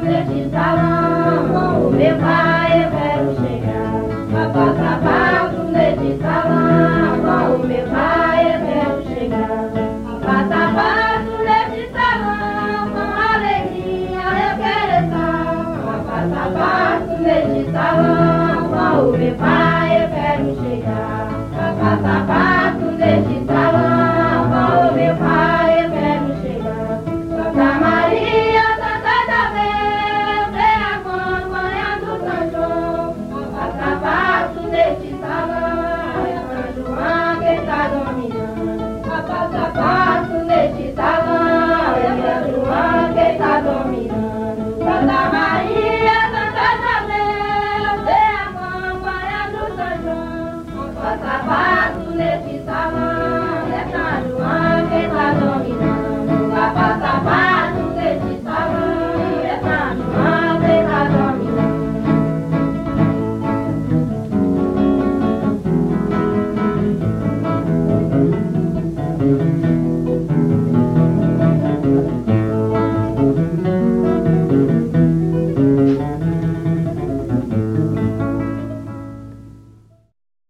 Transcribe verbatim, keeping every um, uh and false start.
neste salão, com o meu pai eu quero chegar. Papá sapato neste salão, com o meu pai eu quero chegar. Papá sapato neste salão, com alegria eu quero estar. Papá sapato neste salão, com o meu pai eu quero chegar. Papá sapato